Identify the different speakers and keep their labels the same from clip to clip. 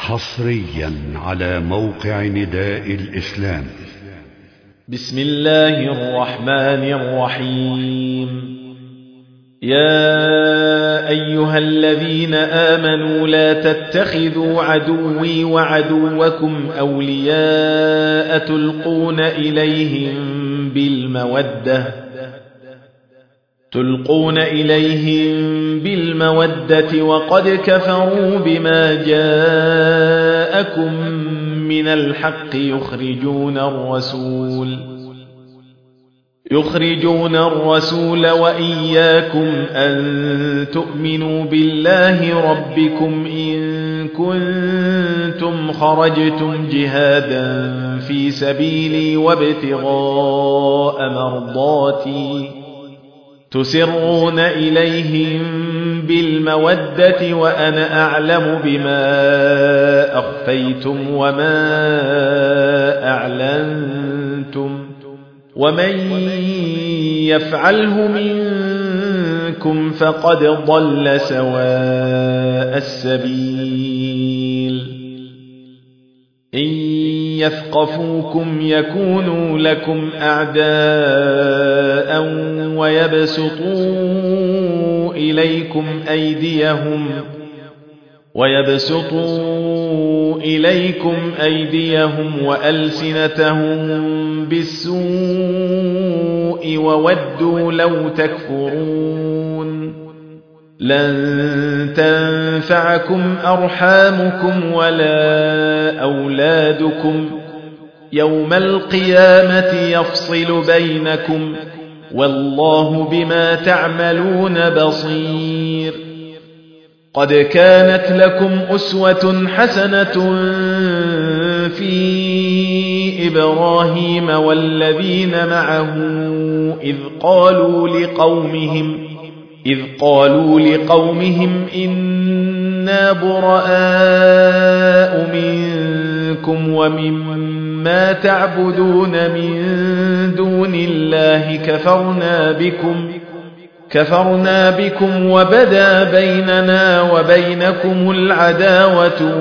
Speaker 1: حصريا على موقع نداء الإسلام.
Speaker 2: بسم الله الرحمن الرحيم. يا أيها الذين آمنوا لا تتخذوا عدوي وعدوكم أولياء تلقون إليهم بالمودة وقد كفروا بما جاءكم من الحق يخرجون الرسول وإياكم أن تؤمنوا بالله ربكم إن كنتم خرجتم جهادا في سبيلي وابتغاء مرضاتي تسرون إليهم بالمودة وأنا أعلم بما أخفيتم وما أعلنتم ومن يفعله منكم فقد ضل سواء السبيل. إن يثقفوكم يكونوا لكم أعداء ويبسطوا إليكم أيديهم وألسنتهم بالسوء وودوا لو تكفرون. لن تنفعكم أرحامكم ولا أولادكم يوم القيامة يفصل بينكم والله بما تعملون بصير. قد كانت لكم أسوة حسنة في إبراهيم والذين معه إذ قالوا لقومهم إنا براء منكم ومما تعبدون من دون الله كفرنا بكم وبدا بيننا وبينكم العداوة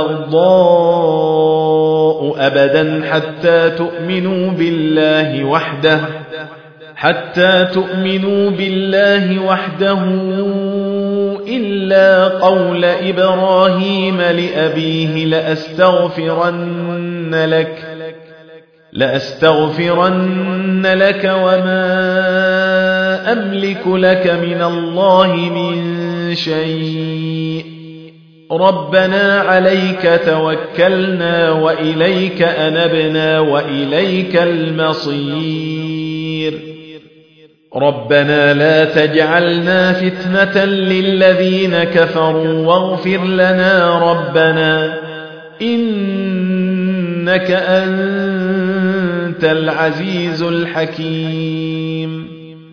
Speaker 2: والبغضاء أبدا حتى تؤمنوا بالله وحده إلا قول إبراهيم لأبيه لأستغفرن لك وما أملك لك من الله من شيء ربنا عليك توكلنا وإليك أنبنا وإليك المصير. ربنا لا تجعلنا فتنة للذين كفروا واغفر لنا ربنا إنك أنت العزيز الحكيم.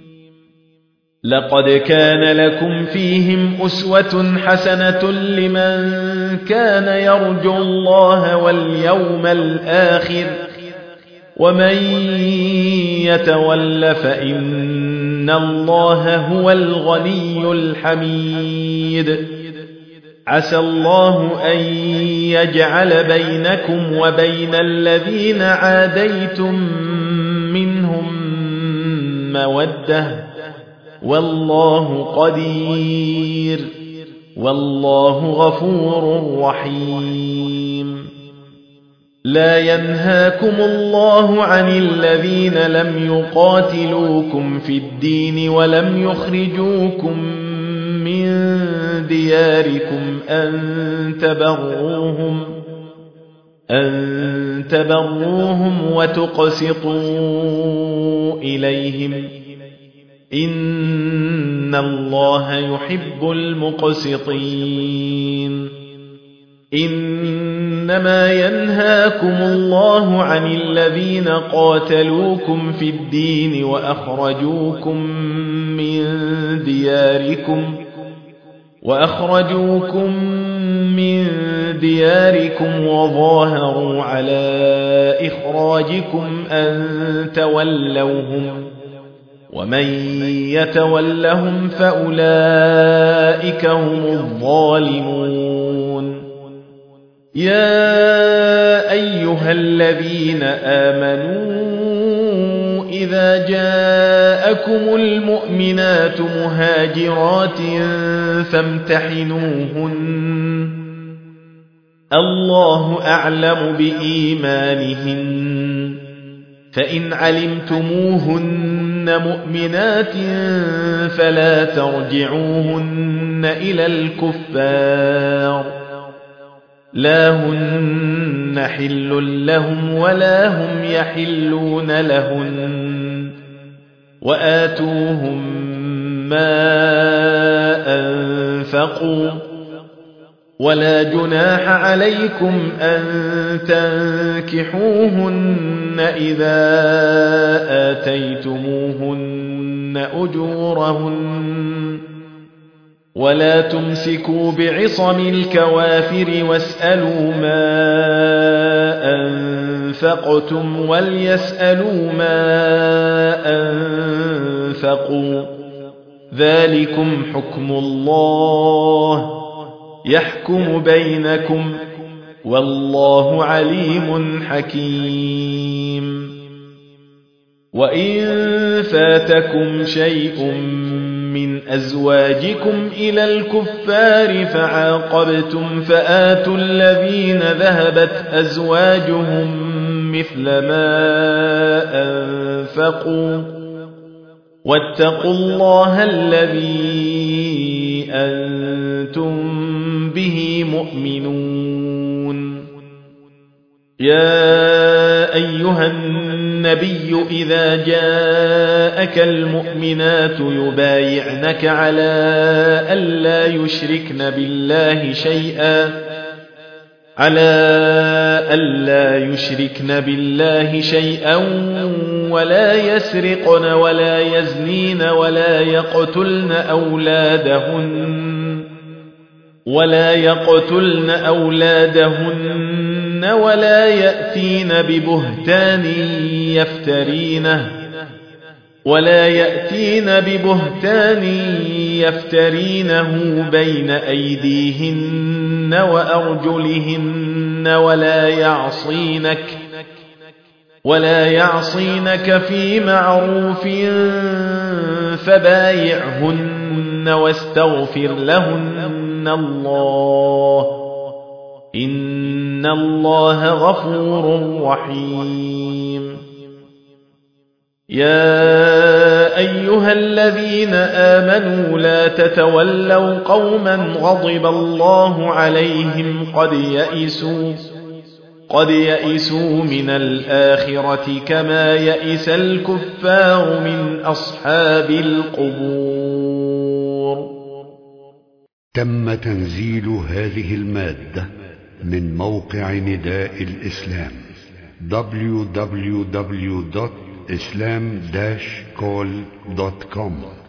Speaker 2: لقد كان لكم فيهم أسوة حسنة لمن كان يرجو الله واليوم الآخر ومن يتول فإن الله هو الغني الحميد. عسى الله أن يجعل بينكم وبين الذين عاديتم منهم مودة والله قدير والله غفور رحيم. لا ينهاكم الله عن الذين لم يقاتلوكم في الدين ولم يخرجوكم من دياركم أن تبروهم وتقسطوا إليهم إن الله يحب المقسطين. إنما ينهاكم الله عن الذين قاتلوكم في الدين وأخرجوكم من دياركم وظاهروا على إخراجكم أن تولوهم ومن يتولهم فأولئك هم الظالمون. يا أيها الذين آمنوا إذا جاءكم المؤمنات مهاجرات فامتحنوهن الله أعلم بإيمانهن فإن علمتموهن مؤمنات فلا ترجعوهن إلى الكفار لا هن حل لهم ولا هم يحلون لهن وآتوهم ما أنفقوا ولا جناح عليكم أن تنكحوهن إذا آتيتموهن أجورهن ولا تمسكوا بعصم الكوافر واسألوا ما أنفقتم وليسألوا ما أنفقوا ذلكم حكم الله يحكم بينكم والله عليم حكيم وإن فاتكم شيء من أزواجكم إلى الكفار فعاقبتم فآتوا الذين ذهبت أزواجهم مثل ما أنفقوا واتقوا الله الذي أنتم به مؤمنون يا أيها النبي إذا جاءك المؤمنات يبايعنك على ألا يشركن بالله شيئا ولا يسرقن ولا يزنين ولا يقتلن أولادهن ولا يأتين ببهتان يفترينه بين أيديهن وأرجلهن ولا يعصينك في معروف فبايعهن واستغفر لهن الله إن الله غفور رحيم يا أيها الذين آمنوا لا تتولوا قوما غضب الله عليهم قد يئسوا من الآخرة كما يئس الكفار من أصحاب القبور.
Speaker 1: تم تنزيل هذه المادة من موقع نداء الإسلام www.islam-call.com